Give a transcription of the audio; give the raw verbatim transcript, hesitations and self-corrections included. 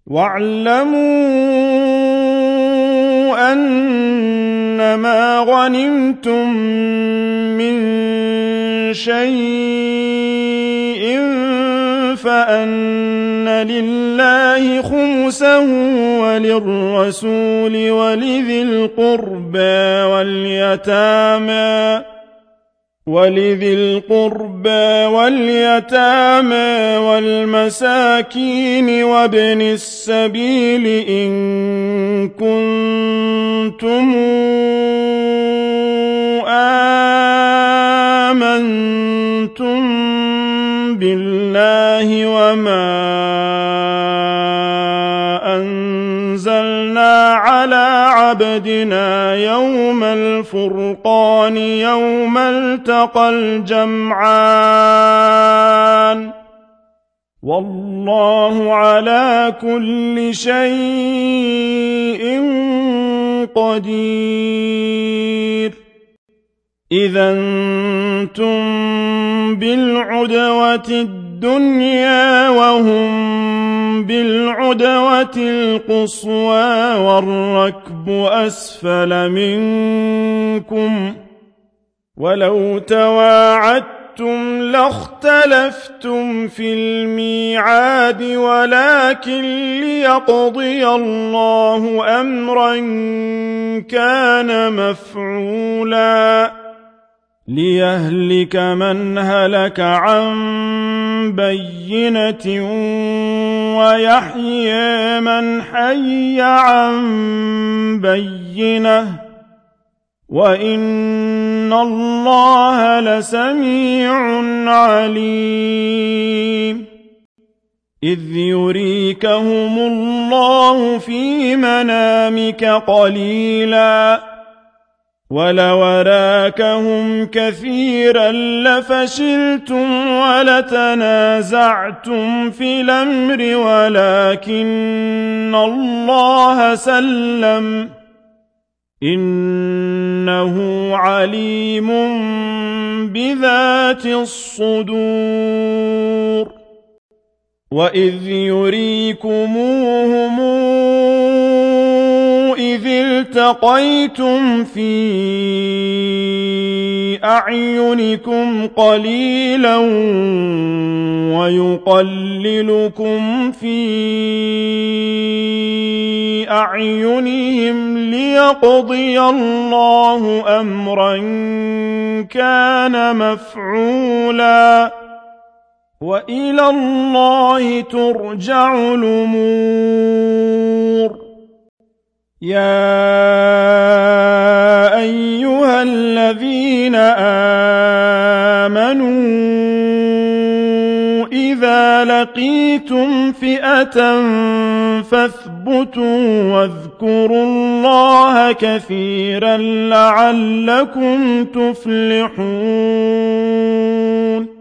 وَاعْلَمُوا أَنَّمَا غَنِمْتُم مِّن شَيْءٍ فَأَنَّ لِلَّهِ خُمُسَهُ وَلِلرَّسُولِ وَلِذِي الْقُرْبَىٰ وَالْيَتَامَىٰ ولذي القربى واليتامى والمساكين وابن السبيل إن كنتم آمنتم بالله وما أنزلنا على عبدنا يوم الفرقان يوم التقى الجمعان والله على كل شيء قدير. إذا أنتم بالعدوة الدنيا وهم بالعدوة القصوى والركب أسفل منكم ولو تواعدتم لاختلفتم في الميعاد ولكن ليقضي الله أمرا كان مفعولا ليهلك من هلك عن بينة ويحيي من حي عن بينة وإن الله لسميع عليم. إذ يريكهم الله في منامك قليلا ولو أراكهم كثيرا لفشلتم ولتنازعتم في الأمر ولكن الله سلم إنه عليم بذات الصدور. وإذ يريكموهم إذ التقيتم في أعينكم قليلا ويقللكم في أعينهم ليقضي الله أمرا كان مفعولا وإلى الله ترجع الأمور. يا أيها الذين آمنوا إذا لقيتم فئة فاثبتوا واذكروا الله كثيرا لعلكم تفلحون.